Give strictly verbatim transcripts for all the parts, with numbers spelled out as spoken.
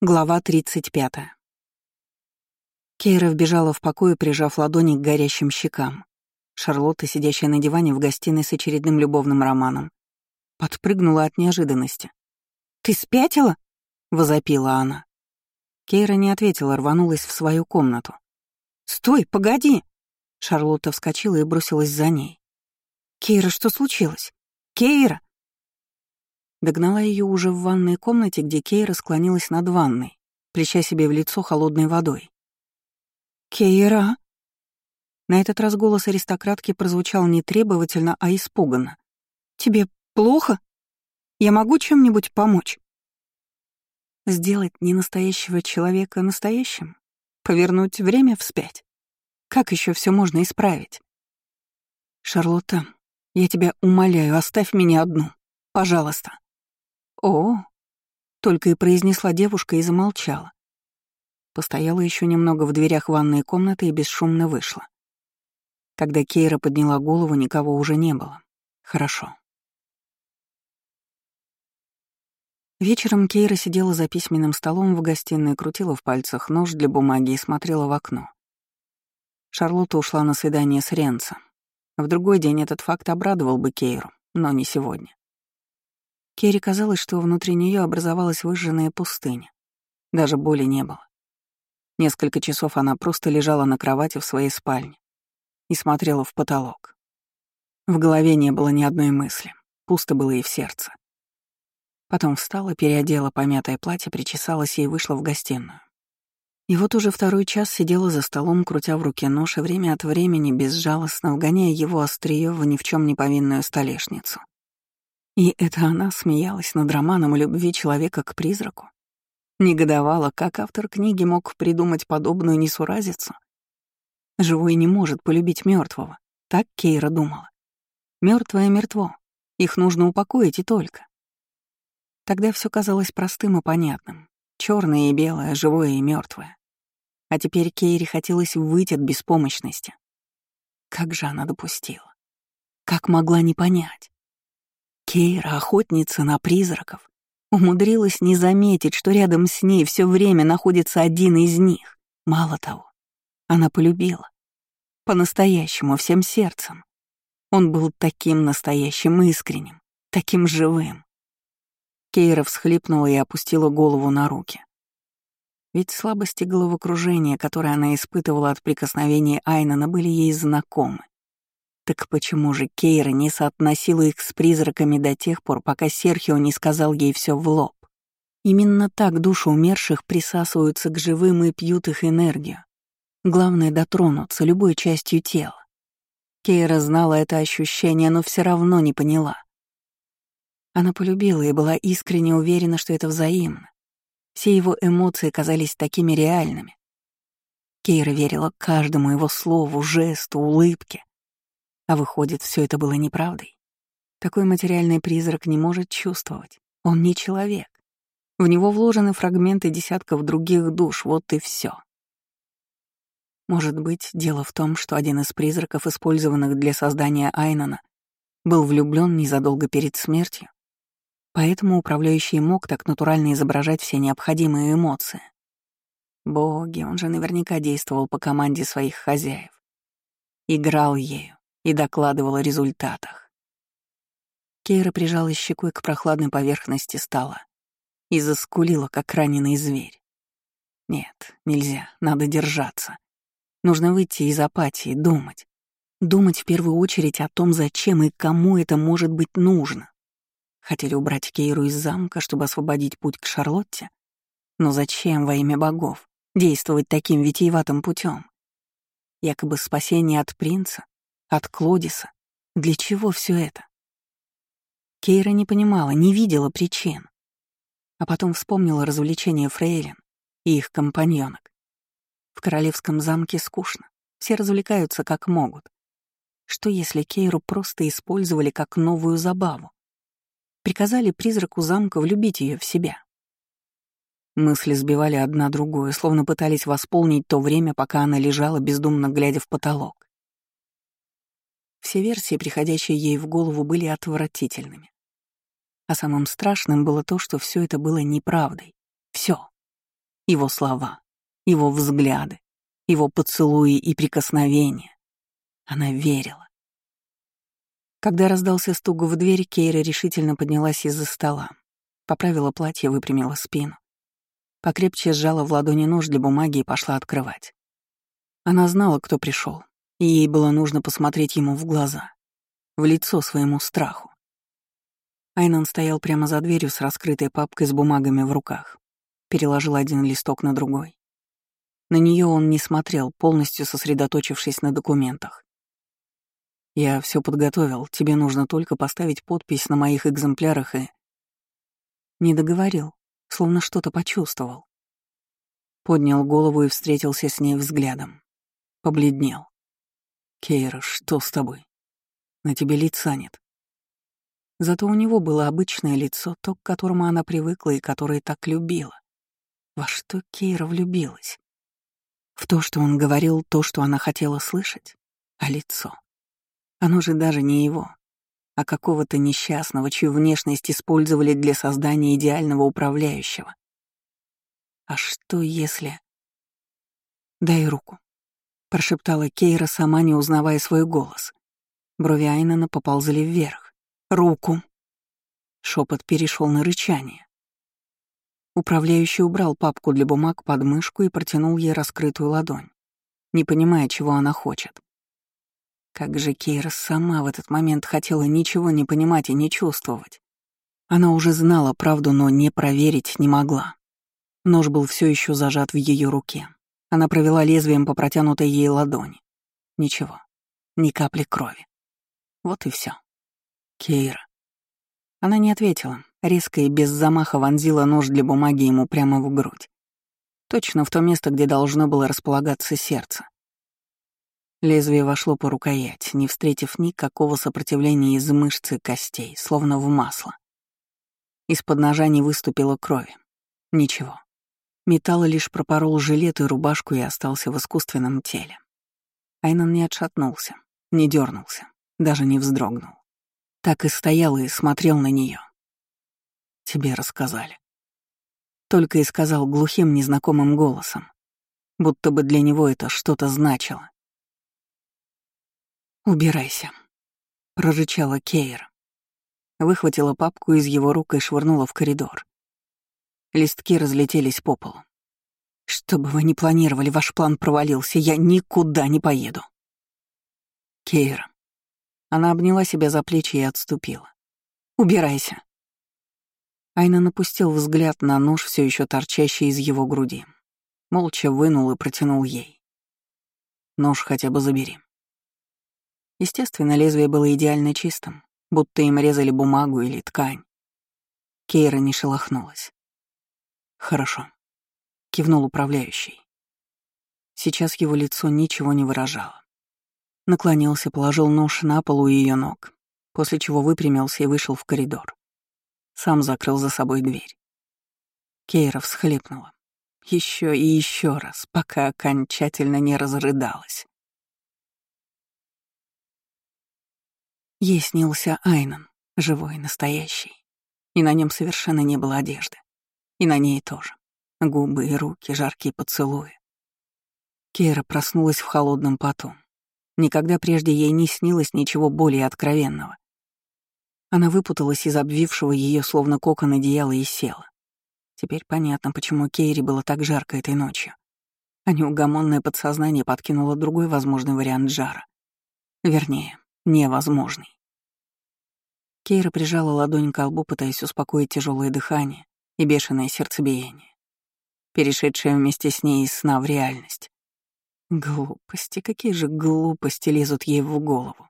Глава тридцать пятая. Кейра вбежала в покой, прижав ладони к горящим щекам. Шарлотта, сидящая на диване в гостиной с очередным любовным романом, подпрыгнула от неожиданности. «Ты спятила?» — возопила она. Кейра не ответила, рванулась в свою комнату. «Стой, погоди!» Шарлотта вскочила и бросилась за ней. «Кейра, что случилось? Кейра!» Догнала ее уже в ванной комнате, где Кейра склонилась над ванной, плеща себе в лицо холодной водой. «Кейра!» На этот раз голос аристократки прозвучал не требовательно, а испуганно. «Тебе плохо? Я могу чем-нибудь помочь?» Сделать ненастоящего человека настоящим? Повернуть время вспять? Как еще все можно исправить? «Шарлотта, я тебя умоляю, оставь меня одну. Пожалуйста». «О!» — только и произнесла девушка и замолчала. Постояла еще немного в дверях ванной комнаты и бесшумно вышла. Когда Кейра подняла голову, никого уже не было. Хорошо. Вечером Кейра сидела за письменным столом в гостиной, крутила в пальцах нож для бумаги и смотрела в окно. Шарлотта ушла на свидание с Ренцо. В другой день этот факт обрадовал бы Кейру, но не сегодня. Кейре казалось, что внутри нее образовалась выжженная пустыня. Даже боли не было. Несколько часов она просто лежала на кровати в своей спальне и смотрела в потолок. В голове не было ни одной мысли, пусто было и в сердце. Потом встала, переодела помятое платье, причесалась и вышла в гостиную. И вот уже второй час сидела за столом, крутя в руке нож и время от времени безжалостно вгоняя его острие в ни в чем не повинную столешницу. И это она смеялась над романом о любви человека к призраку. Негодовала, как автор книги мог придумать подобную несуразицу. Живой не может полюбить мертвого, так Кейра думала. Мертвое мертво, их нужно упокоить и только. Тогда все казалось простым и понятным. Черное и белое, живое и мертвое. А теперь Кейре хотелось выйти от беспомощности. Как же она допустила? Как могла не понять? Кейра, охотница на призраков, умудрилась не заметить, что рядом с ней все время находится один из них. Мало того, она полюбила. По-настоящему, всем сердцем. Он был таким настоящим, искренним, таким живым. Кейра всхлипнула и опустила голову на руки. Ведь слабости головокружения, которые она испытывала от прикосновения Айнана, были ей знакомы. Так почему же Кейра не соотносила их с призраками до тех пор, пока Серхио не сказал ей все в лоб? Именно так души умерших присасываются к живым и пьют их энергию. Главное — дотронуться любой частью тела. Кейра знала это ощущение, но все равно не поняла. Она полюбила и была искренне уверена, что это взаимно. Все его эмоции казались такими реальными. Кейра верила каждому его слову, жесту, улыбке. А выходит, все это было неправдой. Такой материальный призрак не может чувствовать. Он не человек. В него вложены фрагменты десятков других душ, вот и все. Может быть, дело в том, что один из призраков, использованных для создания Айнана, был влюблен незадолго перед смертью, поэтому управляющий мог так натурально изображать все необходимые эмоции. Боги, он же наверняка действовал по команде своих хозяев. Играл ею и докладывал о результатах. Кейра прижалась щекой к прохладной поверхности стола и заскулила, как раненый зверь. Нет, нельзя, надо держаться. Нужно выйти из апатии, думать. Думать в первую очередь о том, зачем и кому это может быть нужно. Хотели убрать Кейру из замка, чтобы освободить путь к Шарлотте? Но зачем во имя богов действовать таким витиеватым путем? Якобы спасение от принца, от Клодиса. Для чего все это? Кейра не понимала, не видела причин. А потом вспомнила развлечения фрейлин и их компаньонок. В королевском замке скучно, все развлекаются как могут. Что если Кейру просто использовали как новую забаву? Приказали призраку замка влюбить ее в себя. Мысли сбивали одна другую, словно пытались восполнить то время, пока она лежала, бездумно глядя в потолок. Все версии, приходящие ей в голову, были отвратительными. А самым страшным было то, что все это было неправдой. Все. его слова, его взгляды, его поцелуи и прикосновения. Она верила. Когда раздался стук в дверь, Кейра решительно поднялась из-за стола, поправила платье, выпрямила спину. Покрепче сжала в ладони нож для бумаги и пошла открывать. Она знала, кто пришел, и ей было нужно посмотреть ему в глаза, в лицо своему страху. Айнан стоял прямо за дверью с раскрытой папкой с бумагами в руках, переложил один листок на другой. На нее он не смотрел, полностью сосредоточившись на документах. «Я все подготовил, тебе нужно только поставить подпись на моих экземплярах и...» Не договорил, словно что-то почувствовал. Поднял голову и встретился с ней взглядом. Побледнел. «Кейра, что с тобой? На тебе лица нет». Зато у него было обычное лицо, то, к которому она привыкла и которое так любила. Во что Кейра влюбилась? В то, что он говорил, то, что она хотела слышать? А лицо? Оно же даже не его, а какого-то несчастного, чью внешность использовали для создания идеального управляющего. А что если... «Дай руку», — прошептала Кейра, сама не узнавая свой голос. Брови Айнана поползли вверх. «Руку!» Шепот перешел на рычание. Управляющий убрал папку для бумаг под мышку и протянул ей раскрытую ладонь, не понимая, чего она хочет. Как же Кейра сама в этот момент хотела ничего не понимать и не чувствовать. Она уже знала правду, но не проверить не могла. Нож был все еще зажат в ее руке. Она провела лезвием по протянутой ей ладони. Ничего, ни капли крови. Вот и все. Кейра. Она не ответила, резко и без замаха вонзила нож для бумаги ему прямо в грудь. Точно в то место, где должно было располагаться сердце. Лезвие вошло по рукоять, не встретив никакого сопротивления из мышц и костей, словно в масло. Из-под ножа не выступило крови. Ничего. Металл лишь пропорол жилет и рубашку и остался в искусственном теле. Айнан не отшатнулся, не дернулся, даже не вздрогнул. Так и стоял и смотрел на нее. «Тебе рассказали». Только и сказал глухим незнакомым голосом, будто бы для него это что-то значило. «Убирайся», — прорычала Кейра. Выхватила папку из его рук и швырнула в коридор. Листки разлетелись по полу. «Что бы вы ни планировали, ваш план провалился, я никуда не поеду». «Кейра». Она обняла себя за плечи и отступила. «Убирайся». Айнан опустил взгляд на нож, все еще торчащий из его груди. Молча вынул и протянул ей. «Нож хотя бы забери». Естественно, лезвие было идеально чистым, будто им резали бумагу или ткань. Кейра не шелохнулась. «Хорошо», — кивнул управляющий. Сейчас его лицо ничего не выражало. Наклонился, положил нож на пол у ее ног, после чего выпрямился и вышел в коридор. Сам закрыл за собой дверь. Кейра всхлипнула. Еще и еще раз, пока окончательно не разрыдалась. Ей снился Айнан, живой, настоящий. И на нем совершенно не было одежды. И на ней тоже. Губы и руки, жаркие поцелуи. Кейра проснулась в холодном поту. Никогда прежде ей не снилось ничего более откровенного. Она выпуталась из обвившего ее словно кокон одеяла и села. Теперь понятно, почему Кейре было так жарко этой ночью. А неугомонное подсознание подкинуло другой возможный вариант жара. Вернее, невозможный. Кейра прижала ладонь к лбу, пытаясь успокоить тяжелое дыхание и бешеное сердцебиение, перешедшее вместе с ней из сна в реальность. Глупости, какие же глупости лезут ей в голову.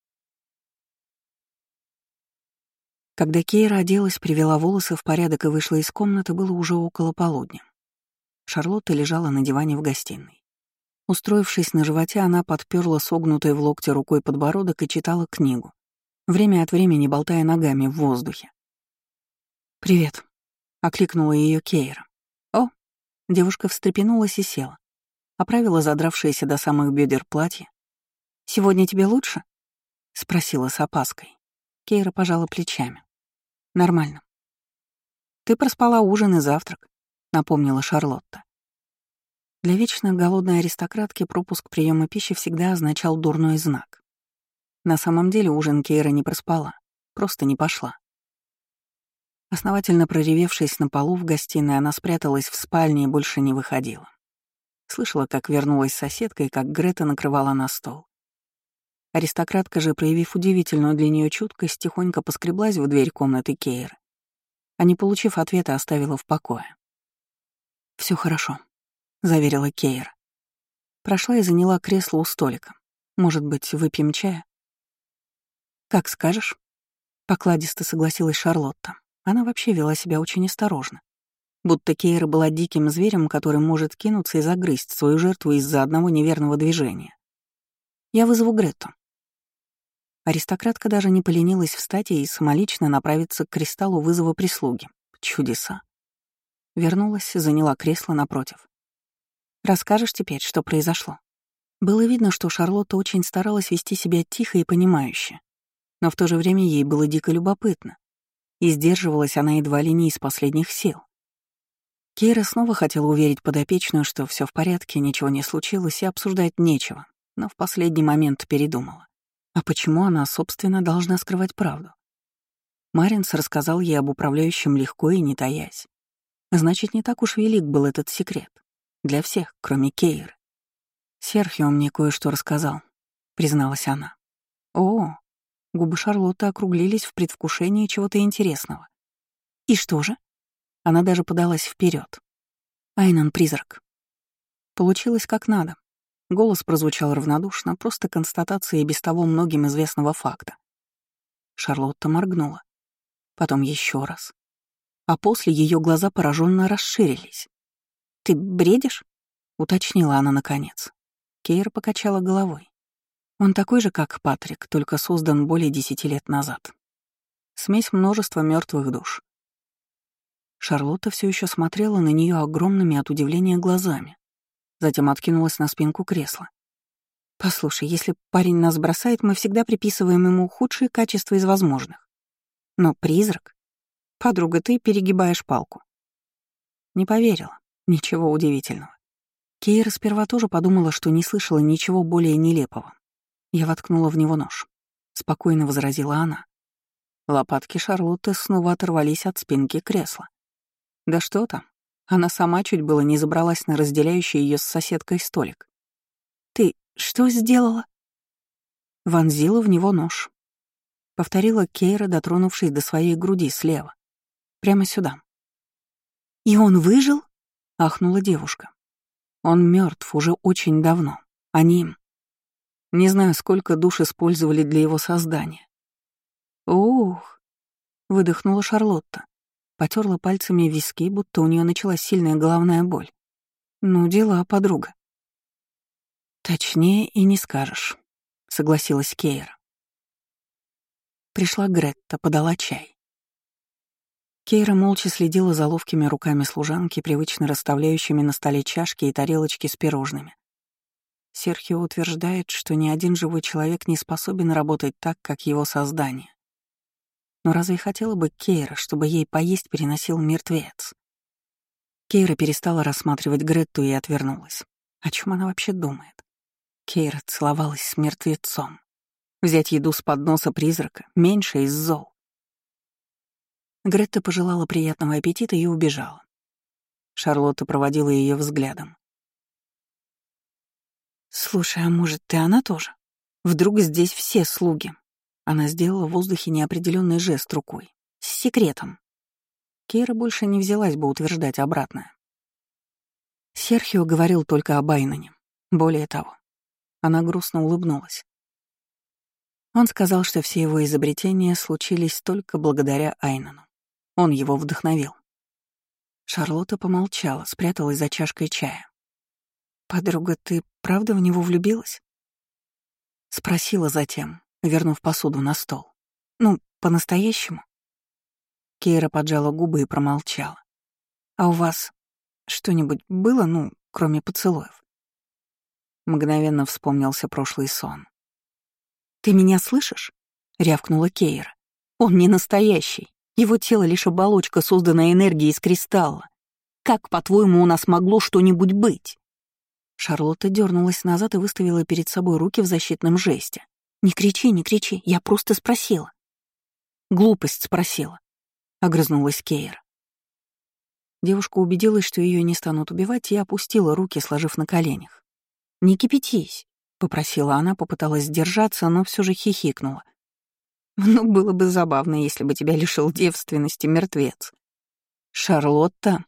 Когда Кейра оделась, привела волосы в порядок и вышла из комнаты, было уже около полудня. Шарлотта лежала на диване в гостиной. Устроившись на животе, она подперла согнутой в локте рукой подбородок и читала книгу, время от времени болтая ногами в воздухе. «Привет», — окликнула ее Кейра. «О!» — девушка встрепенулась и села, оправила задравшееся до самых бедер платье. «Сегодня тебе лучше?» — спросила с опаской. Кейра пожала плечами. «Нормально». «Ты проспала ужин и завтрак», — напомнила Шарлотта. Для вечно голодной аристократки пропуск приема пищи всегда означал дурной знак. На самом деле ужин Кейра не проспала, просто не пошла. Основательно проревевшись на полу в гостиной, она спряталась в спальне и больше не выходила. Слышала, как вернулась соседка и как Грета накрывала на стол. Аристократка же, проявив удивительную для нее чуткость, тихонько поскреблась в дверь комнаты Кейры, а не получив ответа, оставила в покое. Все хорошо», — заверила Кейра. Прошла и заняла кресло у столика. «Может быть, выпьем чая?» «Как скажешь», — покладисто согласилась Шарлотта. Она вообще вела себя очень осторожно, будто Кейра была диким зверем, который может кинуться и загрызть свою жертву из-за одного неверного движения. «Я вызову Гретту». Аристократка даже не поленилась встать и самолично направиться к кристаллу вызова прислуги. Чудеса. Вернулась, заняла кресло напротив. «Расскажешь теперь, что произошло?» Было видно, что Шарлотта очень старалась вести себя тихо и понимающе, но в то же время ей было дико любопытно, и сдерживалась она едва ли не из последних сил. Кейра снова хотела уверить подопечную, что все в порядке, ничего не случилось и обсуждать нечего, но в последний момент передумала. А почему она, собственно, должна скрывать правду? Маринс рассказал ей об управляющем легко и не таясь. Значит, не так уж велик был этот секрет. Для всех, кроме Кейры. «Серхио мне кое-что рассказал», — призналась она. «О!» — губы Шарлотты округлились в предвкушении чего-то интересного. «И что же?» Она даже подалась вперед. «Айнан — призрак». Получилось как надо. Голос прозвучал равнодушно, просто констатация и без того многим известного факта. Шарлотта моргнула. Потом еще раз. А после ее глаза пораженно расширились. «Ты бредишь?» — уточнила она наконец. Кейра покачала головой. Он такой же, как Патрик, только создан более десяти лет назад. Смесь множества мертвых душ. Шарлотта все еще смотрела на нее огромными от удивления глазами. Затем откинулась на спинку кресла. «Послушай, если парень нас бросает, мы всегда приписываем ему худшие качества из возможных. Но призрак? Подруга, ты перегибаешь палку». Не поверила. Ничего удивительного. Кейра сперва тоже подумала, что не слышала ничего более нелепого. Я воткнула в него нож. Спокойно возразила она. Лопатки Шарлотты снова оторвались от спинки кресла. Да что там? Она сама чуть было не забралась на разделяющий ее с соседкой столик. «Ты что сделала?» Вонзила в него нож. Повторила Кейра, дотронувшись до своей груди слева. Прямо сюда. «И он выжил?» — ахнула девушка. «Он мертв уже очень давно. Они... Не знаю, сколько душ использовали для его создания». «Ух!» — выдохнула Шарлотта. Потерла пальцами виски, будто у нее началась сильная головная боль. «Ну, дела, подруга». «Точнее и не скажешь», — согласилась Кейра. Пришла Гретта, подала чай. Кейра молча следила за ловкими руками служанки, привычно расставляющими на столе чашки и тарелочки с пирожными. Серхио утверждает, что ни один живой человек не способен работать так, как его создание. Но разве хотела бы Кейра, чтобы ей поесть переносил мертвец? Кейра перестала рассматривать Гретту и отвернулась. О чем она вообще думает? Кейра целовалась с мертвецом. Взять еду с подноса призрака — меньше из зол. Гретта пожелала приятного аппетита и убежала. Шарлотта проводила ее взглядом. «Слушай, а может, ты она тоже? Вдруг здесь все слуги?» Она сделала в воздухе неопределенный жест рукой. «С секретом». Кейра больше не взялась бы утверждать обратное. Серхио говорил только об Айнане. Более того, она грустно улыбнулась. Он сказал, что все его изобретения случились только благодаря Айнану. Он его вдохновил. Шарлотта помолчала, спряталась за чашкой чая. «Подруга, ты правда в него влюбилась?» Спросила затем, вернув посуду на стол. «Ну, по-настоящему?» Кейра поджала губы и промолчала. «А у вас что-нибудь было, ну, кроме поцелуев?» Мгновенно вспомнился прошлый сон. «Ты меня слышишь?» — рявкнула Кейра. «Он не настоящий. Его тело лишь оболочка, созданная энергией из кристалла. Как, по-твоему, у нас могло что-нибудь быть?» Шарлотта дернулась назад и выставила перед собой руки в защитном жесте. «Не кричи, не кричи, я просто спросила». «Глупость спросила», — огрызнулась Кейра. Девушка убедилась, что ее не станут убивать, и опустила руки, сложив на коленях. «Не кипятись», — попросила она, попыталась сдержаться, но все же хихикнула. «Ну, было бы забавно, если бы тебя лишил девственности мертвец». «Шарлотта»,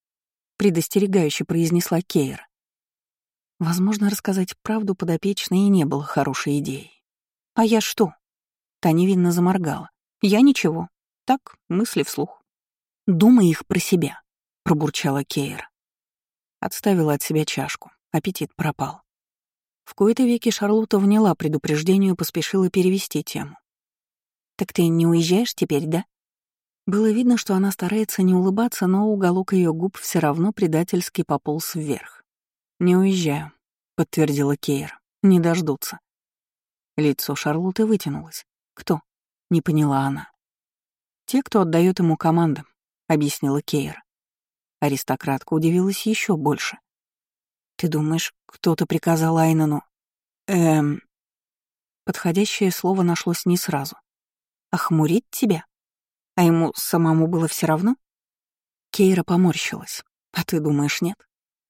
— предостерегающе произнесла Кейра. Возможно, рассказать правду подопечной и не было хорошей идеей. «А я что?» — та невинно заморгала. «Я ничего. Так, мысли вслух». «Думай их про себя», — пробурчала Кейра. Отставила от себя чашку. Аппетит пропал. В кои-то веки Шарлотта вняла предупреждению и поспешила перевести тему. «Так ты не уезжаешь теперь, да?» Было видно, что она старается не улыбаться, но уголок ее губ все равно предательски пополз вверх. «Не уезжаю», — подтвердила Кейра. «Не дождутся». Лицо Шарлотты вытянулось. «Кто?» — не поняла она. «Те, кто отдает ему команды», — объяснила Кейра. Аристократка удивилась еще больше. «Ты думаешь, кто-то приказал Айнану?» «Эм...» Подходящее слово нашлось не сразу. «Охмурить тебя? А ему самому было все равно?» Кейра поморщилась. «А ты думаешь, нет?»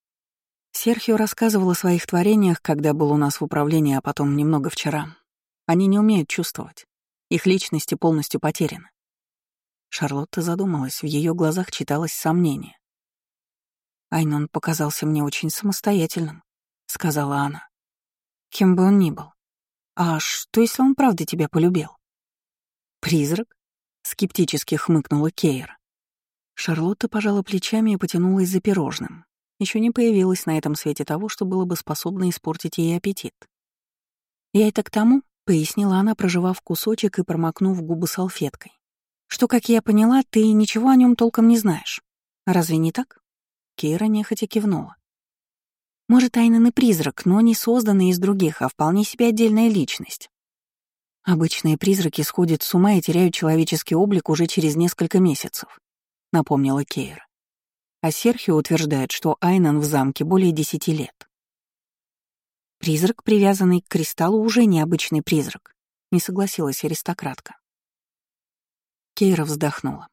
Серхио рассказывал о своих творениях, когда был у нас в управлении, а потом немного вчера. Они не умеют чувствовать. Их личности полностью потеряны. Шарлотта задумалась, в ее глазах читалось сомнение. «Айнон показался мне очень самостоятельным», — сказала она. «Кем бы он ни был. А что, если он правда тебя полюбил?» «Призрак?» — скептически хмыкнула Кейра. Шарлотта пожала плечами и потянулась за пирожным. Еще не появилось на этом свете того, что было бы способно испортить ей аппетит. «Я это к тому», — пояснила она, прожевав кусочек и промокнув губы салфеткой, «что, как я поняла, ты ничего о нем толком не знаешь. Разве не так?» Кейра нехотя кивнула. «Может, Айнен и призрак, но не созданный из других, а вполне себе отдельная личность. Обычные призраки сходят с ума и теряют человеческий облик уже через несколько месяцев», — напомнила Кейра. А Серхио утверждает, что Айнен в замке более десяти лет. Призрак, привязанный к кристаллу, уже необычный призрак, не согласилась аристократка. Кейра вздохнула.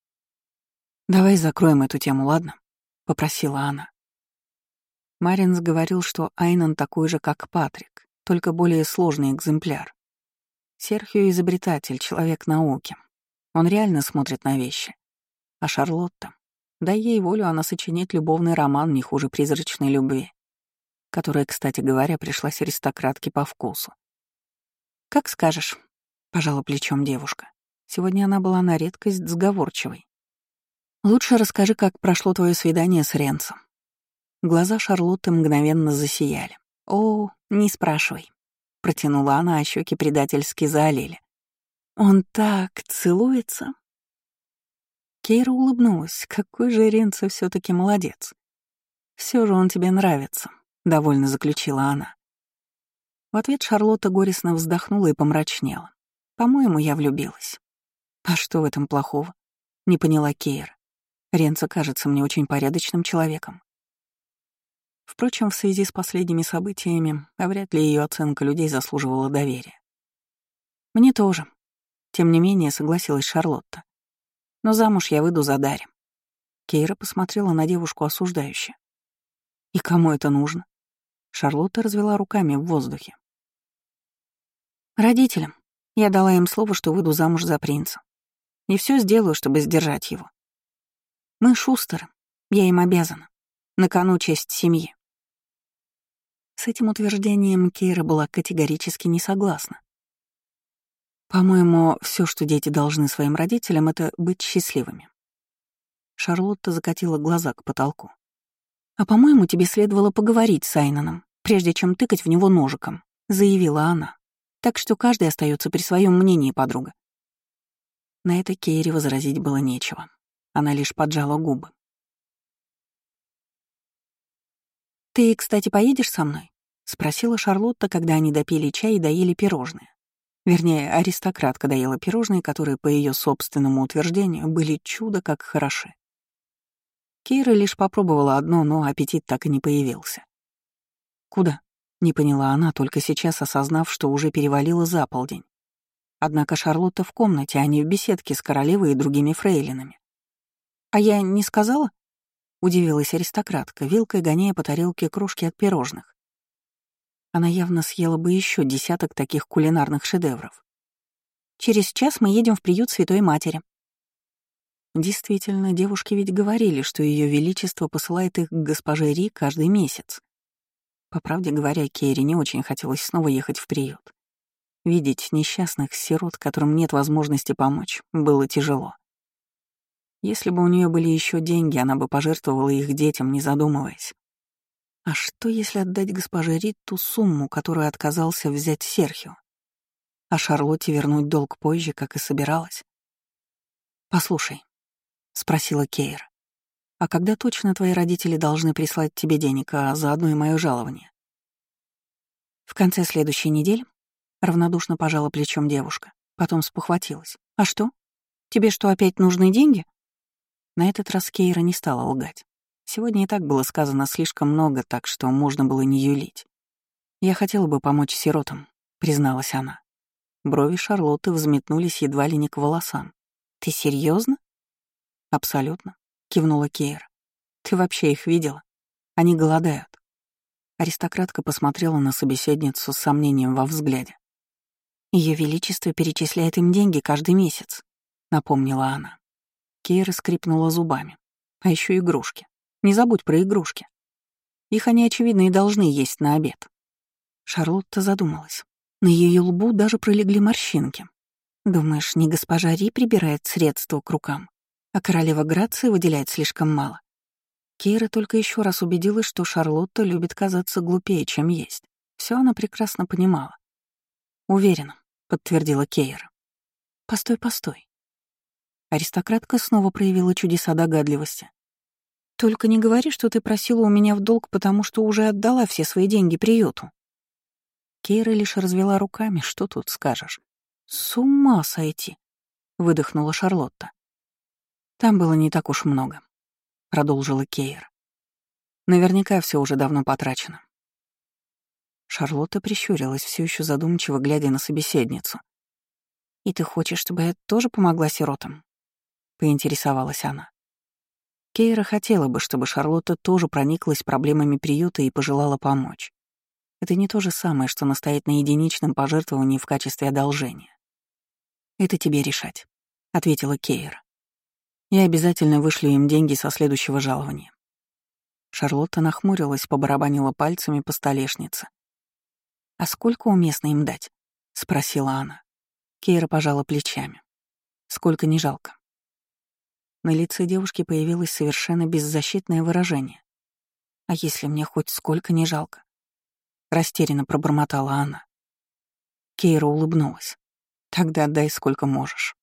«Давай закроем эту тему, ладно?» — попросила она. Маринс говорил, что Айнен такой же, как Патрик, только более сложный экземпляр. Серхио — изобретатель, человек науки. Он реально смотрит на вещи. А Шарлотта? Дай ей волю, она сочинит любовный роман не хуже призрачной любви, которая, кстати говоря, пришлась аристократке по вкусу. «Как скажешь», — пожала плечом девушка. Сегодня она была на редкость сговорчивой. «Лучше расскажи, как прошло твое свидание с Ренцем». Глаза Шарлотты мгновенно засияли. «О, не спрашивай», — протянула она, а щеки предательски заолели. «Он так целуется». Кейра улыбнулась. «Какой же Ренцо все-таки молодец. Все же он тебе нравится», — довольно заключила она. В ответ Шарлотта горестно вздохнула и помрачнела. «По-моему, я влюбилась». «А что в этом плохого?» — не поняла Кейра. «Ренцо кажется мне очень порядочным человеком». Впрочем, в связи с последними событиями, вряд ли ее оценка людей заслуживала доверия. «Мне тоже», — тем не менее согласилась Шарлотта. «Но замуж я выйду за Дарья». Кейра посмотрела на девушку осуждающе. «И кому это нужно?» Шарлотта развела руками в воздухе. «Родителям. Я дала им слово, что выйду замуж за принца. И все сделаю, чтобы сдержать его. Мы шустеры. Я им обязана. На кону честь семьи». С этим утверждением Кейра была категорически не согласна. «По-моему, все, что дети должны своим родителям, это быть счастливыми». Шарлотта закатила глаза к потолку. «А по-моему, тебе следовало поговорить с Айноном, прежде чем тыкать в него ножиком», — заявила она. «Так что каждый остается при своем мнении, подруга». На это Кейре возразить было нечего. Она лишь поджала губы. «Ты, кстати, поедешь со мной?» — спросила Шарлотта, когда они допили чай и доели пирожные. Вернее, аристократка доела пирожные, которые, по ее собственному утверждению, были чудо как хороши. Кейра лишь попробовала одно, но аппетит так и не появился. «Куда?» — не поняла она, только сейчас осознав, что уже перевалило за полдень. Однако Шарлотта в комнате, а не в беседке с королевой и другими фрейлинами. «А я не сказала?» — удивилась аристократка, вилкой гоняя по тарелке крошки от пирожных. Она явно съела бы еще десяток таких кулинарных шедевров. «Через час мы едем в приют Святой Матери». Действительно, девушки ведь говорили, что Ее Величество посылает их к госпоже Ри каждый месяц. По правде говоря, Кейре не очень хотелось снова ехать в приют. Видеть несчастных сирот, которым нет возможности помочь, было тяжело. Если бы у нее были еще деньги, она бы пожертвовала их детям, не задумываясь. А что, если отдать госпоже Рид ту сумму, которую отказался взять Серхио? А Шарлотте вернуть долг позже, как и собиралась? «Послушай», — спросила Кейра, «а когда точно твои родители должны прислать тебе денег, а заодно и мое жалование?» «В конце следующей недели», — равнодушно пожала плечом девушка, потом спохватилась. «А что? Тебе что, опять нужны деньги?» На этот раз Кейра не стала лгать. Сегодня и так было сказано слишком много, так что можно было не юлить. «Я хотела бы помочь сиротам», — призналась она. Брови Шарлотты взметнулись едва ли не к волосам. «Ты серьезно? «Абсолютно», — кивнула Кейра. «Ты вообще их видела? Они голодают». Аристократка посмотрела на собеседницу с сомнением во взгляде. «Ее Величество перечисляет им деньги каждый месяц», — напомнила она. Кейра скрипнула зубами. «А еще игрушки. Не забудь про игрушки. Их они, очевидно, и должны есть на обед». Шарлотта задумалась. На ее лбу даже пролегли морщинки. «Думаешь, не госпожа Ри прибирает средства к рукам, а королева Грации выделяет слишком мало?» Кейра только еще раз убедилась, что Шарлотта любит казаться глупее, чем есть. Все она прекрасно понимала. «Уверена», — подтвердила Кейра. «Постой, постой». Аристократка снова проявила чудеса догадливости. «Только не говори, что ты просила у меня в долг, потому что уже отдала все свои деньги приюту». Кейра лишь развела руками, что тут скажешь. «С ума сойти!» — выдохнула Шарлотта. «Там было не так уж много», — продолжила Кейра. «Наверняка все уже давно потрачено». Шарлотта прищурилась, все еще задумчиво глядя на собеседницу. «И ты хочешь, чтобы я тоже помогла сиротам?» — поинтересовалась она. Кейра хотела бы, чтобы Шарлотта тоже прониклась проблемами приюта и пожелала помочь. Это не то же самое, что настоять на единичном пожертвовании в качестве одолжения. «Это тебе решать», — ответила Кейра. «Я обязательно вышлю им деньги со следующего жалования». Шарлотта нахмурилась, побарабанила пальцами по столешнице. «А сколько уместно им дать?» — спросила она. Кейра пожала плечами. «Сколько не жалко». На лице девушки появилось совершенно беззащитное выражение. «А если мне хоть сколько не жалко?» Растерянно пробормотала она. Кейра улыбнулась. «Тогда отдай сколько можешь».